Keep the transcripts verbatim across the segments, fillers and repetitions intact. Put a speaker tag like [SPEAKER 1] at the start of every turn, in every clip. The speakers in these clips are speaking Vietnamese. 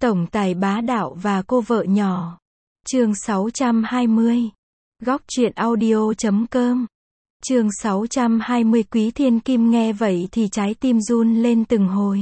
[SPEAKER 1] Tổng tài bá đạo và cô vợ nhỏ. Chương sáu trăm hai mươi. Góc truyện audio chấm com. Chương sáu trăm hai mươi. Quý Thiên Kim nghe vậy thì trái tim run lên từng hồi.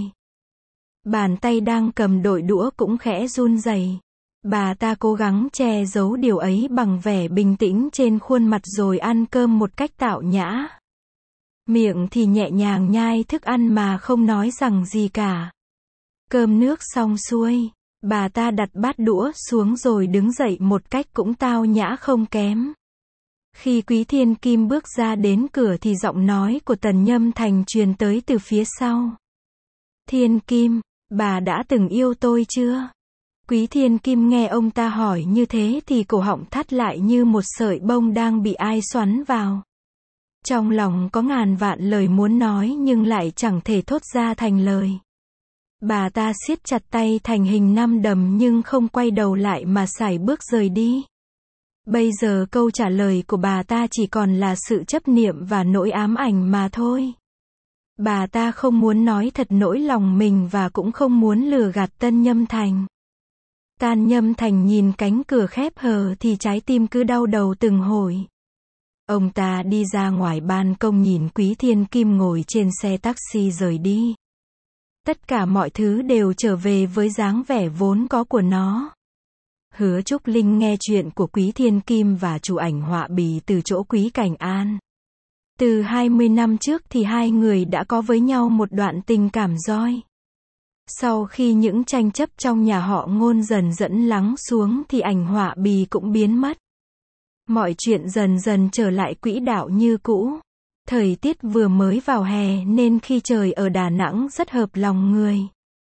[SPEAKER 1] Bàn tay đang cầm đội đũa cũng khẽ run rẩy. Bà ta cố gắng che giấu điều ấy bằng vẻ bình tĩnh trên khuôn mặt rồi ăn cơm một cách tao nhã. Miệng thì nhẹ nhàng nhai thức ăn mà không nói rằng gì cả. Cơm nước xong xuôi, bà ta đặt bát đũa xuống rồi đứng dậy một cách cũng tao nhã không kém. Khi Quý Thiên Kim bước ra đến cửa thì giọng nói của Tần Nhâm Thành truyền tới từ phía sau. Thiên Kim, bà đã từng yêu tôi chưa? Quý Thiên Kim nghe ông ta hỏi như thế thì cổ họng thắt lại như một sợi bông đang bị ai xoắn vào. Trong lòng có ngàn vạn lời muốn nói nhưng lại chẳng thể thốt ra thành lời. Bà ta siết chặt tay thành hình năm đấm nhưng không quay đầu lại mà sải bước rời đi. Bây giờ câu trả lời của bà ta chỉ còn là sự chấp niệm và nỗi ám ảnh mà thôi. Bà ta không muốn nói thật nỗi lòng mình và cũng không muốn lừa gạt Tân Nhâm Thành. Tân Nhâm Thành nhìn cánh cửa khép hờ thì trái tim cứ đau đầu từng hồi. Ông ta đi ra ngoài ban công nhìn Quý Thiên Kim ngồi trên xe taxi rời đi. Tất cả mọi thứ đều trở về với dáng vẻ vốn có của nó. Hứa Trúc Linh nghe chuyện của Quý Thiên Kim và chụp ảnh họa bì từ chỗ Quý Cảnh An. Từ hai mươi năm trước thì hai người đã có với nhau một đoạn tình cảm roi. Sau khi những tranh chấp trong nhà họ Ngôn dần dẫn lắng xuống thì ảnh họa bì cũng biến mất. Mọi chuyện dần dần trở lại quỹ đạo như cũ. Thời tiết vừa mới vào hè nên khi trời ở Đà Nẵng rất hợp lòng người.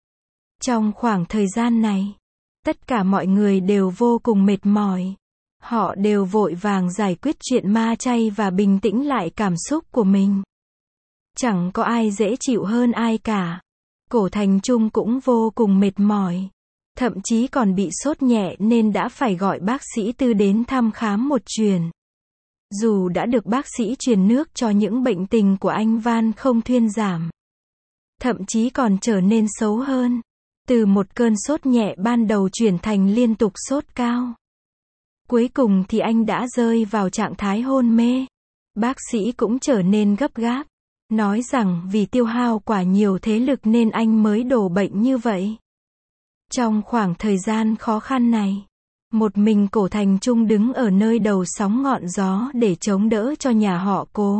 [SPEAKER 1] Trong khoảng thời gian này, tất cả mọi người đều vô cùng mệt mỏi. Họ đều vội vàng giải quyết chuyện ma chay và bình tĩnh lại cảm xúc của mình. Chẳng có ai dễ chịu hơn ai cả. Cổ Thành Trung cũng vô cùng mệt mỏi. Thậm chí còn bị sốt nhẹ nên đã phải gọi bác sĩ Tư đến thăm khám một chuyến. Dù đã được bác sĩ truyền nước cho những bệnh tình của anh Van không thuyên giảm. Thậm chí còn trở nên xấu hơn. Từ một cơn sốt nhẹ ban đầu chuyển thành liên tục sốt cao. Cuối cùng thì anh đã rơi vào trạng thái hôn mê. Bác sĩ cũng trở nên gấp gáp. Nói rằng vì tiêu hao quá nhiều thế lực nên anh mới đổ bệnh như vậy. Trong khoảng thời gian khó khăn này, một mình Cổ Thành Trung đứng ở nơi đầu sóng ngọn gió để chống đỡ cho nhà họ Cố.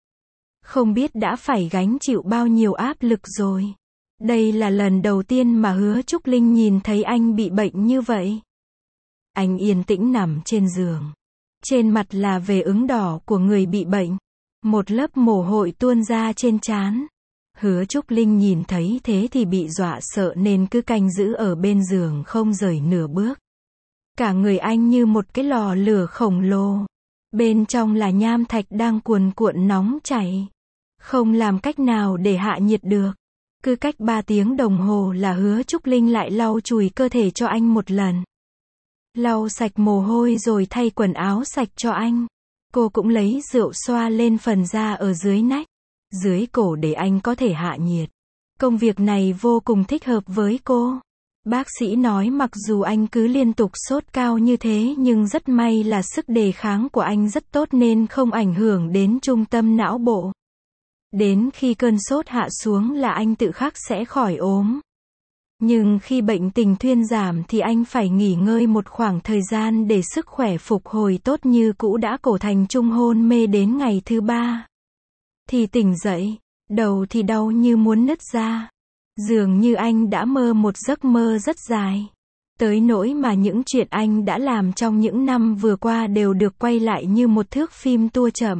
[SPEAKER 1] Không biết đã phải gánh chịu bao nhiêu áp lực rồi. Đây là lần đầu tiên mà Hứa Trúc Linh nhìn thấy anh bị bệnh như vậy. Anh yên tĩnh nằm trên giường. Trên mặt là vẻ ửng đỏ của người bị bệnh. Một lớp mồ hôi tuôn ra trên trán. Hứa Trúc Linh nhìn thấy thế thì bị dọa sợ nên cứ canh giữ ở bên giường không rời nửa bước. Cả người anh như một cái lò lửa khổng lồ. Bên trong là nham thạch đang cuồn cuộn nóng chảy. Không làm cách nào để hạ nhiệt được. Cứ cách ba tiếng đồng hồ là Hứa Trúc Linh lại lau chùi cơ thể cho anh một lần. Lau sạch mồ hôi rồi thay quần áo sạch cho anh. Cô cũng lấy rượu xoa lên phần da ở dưới nách, dưới cổ để anh có thể hạ nhiệt. Công việc này vô cùng thích hợp với cô. Bác sĩ nói mặc dù anh cứ liên tục sốt cao như thế nhưng rất may là sức đề kháng của anh rất tốt nên không ảnh hưởng đến trung tâm não bộ. Đến khi cơn sốt hạ xuống là anh tự khắc sẽ khỏi ốm. Nhưng khi bệnh tình thuyên giảm thì anh phải nghỉ ngơi một khoảng thời gian để sức khỏe phục hồi tốt như cũ. Đã Cổ Thành Trung hôn mê đến ngày thứ ba. Thì tỉnh dậy, đầu thì đau như muốn nứt ra. Dường như anh đã mơ một giấc mơ rất dài. Tới nỗi mà những chuyện anh đã làm trong những năm vừa qua đều được quay lại như một thước phim tua chậm.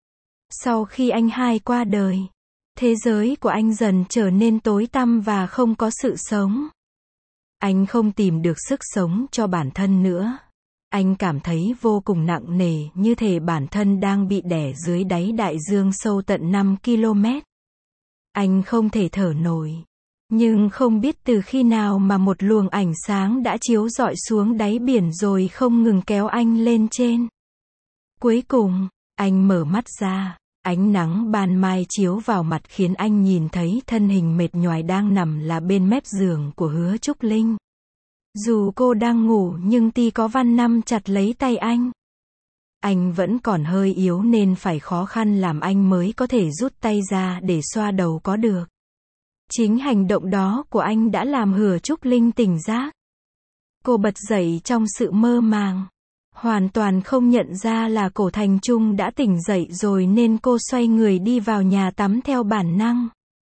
[SPEAKER 1] Sau khi anh hai qua đời, thế giới của anh dần trở nên tối tăm và không có sự sống. Anh không tìm được sức sống cho bản thân nữa. Anh cảm thấy vô cùng nặng nề, như thể bản thân đang bị đè dưới đáy đại dương sâu tận năm ki lô mét. Anh không thể thở nổi. Nhưng không biết từ khi nào mà một luồng ánh sáng đã chiếu rọi xuống đáy biển rồi không ngừng kéo anh lên trên. Cuối cùng, anh mở mắt ra. Ánh nắng ban mai chiếu vào mặt khiến anh nhìn thấy thân hình mệt nhoài đang nằm là bên mép giường của Hứa Trúc Linh. Dù cô đang ngủ nhưng Ti có Văn nắm chặt lấy tay anh. Anh vẫn còn hơi yếu nên phải khó khăn làm anh mới có thể rút tay ra để xoa đầu có được. Chính hành động đó của anh đã làm Hứa Trúc Linh tỉnh giấc. Cô bật dậy trong sự mơ màng. Hoàn toàn không nhận ra là Cổ Thành Trung đã tỉnh dậy rồi nên cô xoay người đi vào nhà tắm theo bản năng.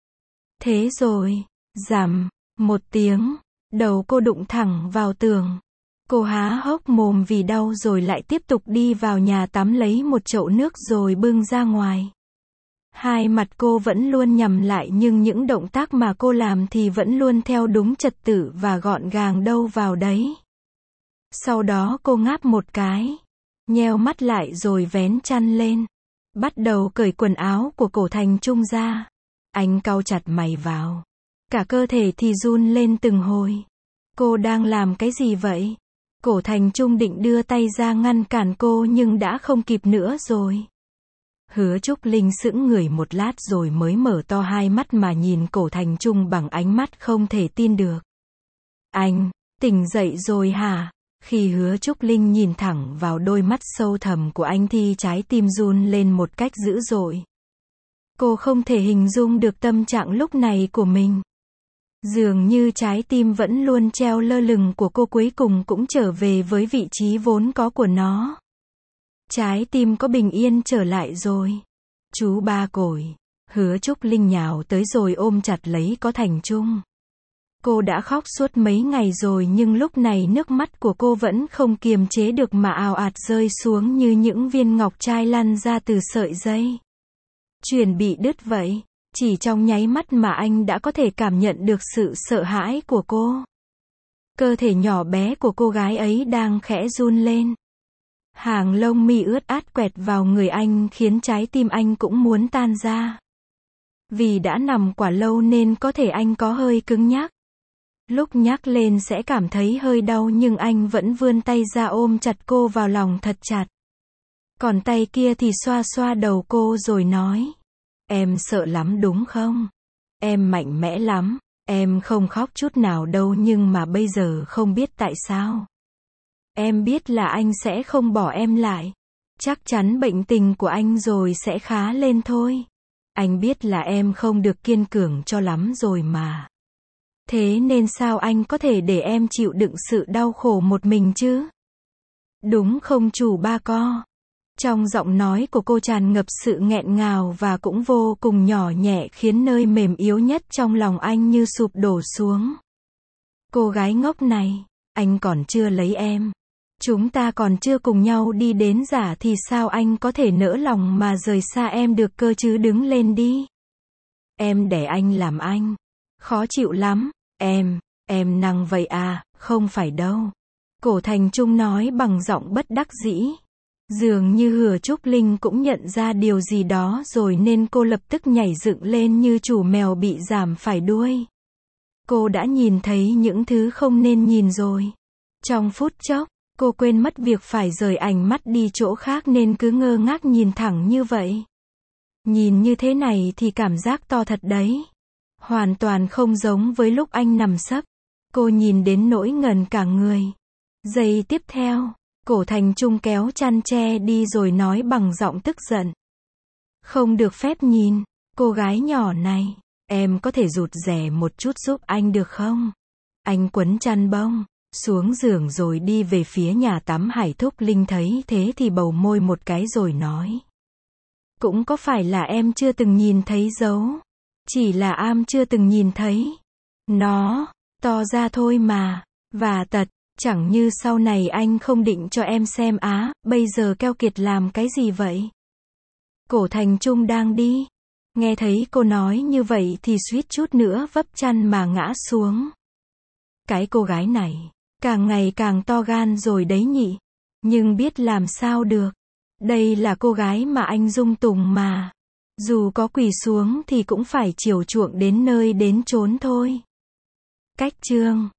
[SPEAKER 1] Thế rồi, rầm, một tiếng, đầu cô đụng thẳng vào tường. Cô há hốc mồm vì đau rồi lại tiếp tục đi vào nhà tắm lấy một chậu nước rồi bưng ra ngoài. Hai mặt cô vẫn luôn nhắm lại nhưng những động tác mà cô làm thì vẫn luôn theo đúng trật tự và gọn gàng đâu vào đấy. Sau đó cô ngáp một cái, nheo mắt lại rồi vén chăn lên, bắt đầu cởi quần áo của Cổ Thành Trung ra. Anh cau chặt mày vào, cả cơ thể thì run lên từng hồi. Cô đang làm cái gì vậy? Cổ Thành Trung định đưa tay ra ngăn cản cô nhưng đã không kịp nữa rồi. Hứa Trúc Linh sững người một lát rồi mới mở to hai mắt mà nhìn Cổ Thành Trung bằng ánh mắt không thể tin được. Anh, tỉnh dậy rồi hả? Khi Hứa Trúc Linh nhìn thẳng vào đôi mắt sâu thẳm của anh thì trái tim run lên một cách dữ dội. Cô không thể hình dung được tâm trạng lúc này của mình. Dường như trái tim vẫn luôn treo lơ lửng của cô cuối cùng cũng trở về với vị trí vốn có của nó. Trái tim có bình yên trở lại rồi. Chú ba cổi. Hứa Trúc Linh nhào tới rồi ôm chặt lấy Cổ Thành Trung. Cô đã khóc suốt mấy ngày rồi nhưng lúc này nước mắt của cô vẫn không kiềm chế được mà ào ạt rơi xuống như những viên ngọc trai lăn ra từ sợi dây. Chuyền bị đứt vậy. Chỉ trong nháy mắt mà anh đã có thể cảm nhận được sự sợ hãi của cô. Cơ thể nhỏ bé của cô gái ấy đang khẽ run lên. Hàng lông mi ướt át quẹt vào người anh khiến trái tim anh cũng muốn tan ra. Vì đã nằm quá lâu nên có thể anh có hơi cứng nhắc. Lúc nhắc lên sẽ cảm thấy hơi đau nhưng anh vẫn vươn tay ra ôm chặt cô vào lòng thật chặt. Còn tay kia thì xoa xoa đầu cô rồi nói. Em sợ lắm đúng không? Em mạnh mẽ lắm. Em không khóc chút nào đâu nhưng mà bây giờ không biết tại sao. Em biết là anh sẽ không bỏ em lại. Chắc chắn bệnh tình của anh rồi sẽ khá lên thôi. Anh biết là em không được kiên cường cho lắm rồi mà. Thế nên sao anh có thể để em chịu đựng sự đau khổ một mình chứ? Đúng không chủ ba co? Trong giọng nói của cô tràn ngập sự nghẹn ngào và cũng vô cùng nhỏ nhẹ khiến nơi mềm yếu nhất trong lòng anh như sụp đổ xuống. Cô gái ngốc này, anh còn chưa lấy em. Chúng ta còn chưa cùng nhau đi đến giả thì sao anh có thể nỡ lòng mà rời xa em được cơ chứ, đứng lên đi. Em để anh làm anh. Khó chịu lắm. Em, em năng vậy à, không phải đâu. Cổ Thành Trung nói bằng giọng bất đắc dĩ. Dường như Hứa Trúc Linh cũng nhận ra điều gì đó rồi nên cô lập tức nhảy dựng lên như chủ mèo bị giảm phải đuôi. Cô đã nhìn thấy những thứ không nên nhìn rồi. Trong phút chốc, cô quên mất việc phải rời ánh mắt đi chỗ khác nên cứ ngơ ngác nhìn thẳng như vậy. Nhìn như thế này thì cảm giác to thật đấy. Hoàn toàn không giống với lúc anh nằm sấp. Cô nhìn đến nỗi ngần cả người. Giây tiếp theo, Cổ Thành Trung kéo chăn che đi rồi nói bằng giọng tức giận. Không được phép nhìn, cô gái nhỏ này, em có thể rụt rè một chút giúp anh được không? Anh quấn chăn bông xuống giường rồi đi về phía nhà tắm. Hải Thúc Linh thấy thế thì bầu môi một cái rồi nói. Cũng có phải là em chưa từng nhìn thấy dấu. Chỉ là am chưa từng nhìn thấy. Nó, to ra thôi mà. Và tật, chẳng như sau này anh không định cho em xem á, bây giờ keo kiệt làm cái gì vậy? Cổ Thành Trung đang đi. Nghe thấy cô nói như vậy thì suýt chút nữa vấp chăn mà ngã xuống. Cái cô gái này, càng ngày càng to gan rồi đấy nhỉ. Nhưng biết làm sao được. Đây là cô gái mà anh dung tùng mà. Dù có quỳ xuống thì cũng phải chiều chuộng đến nơi đến chốn thôi. Cách chương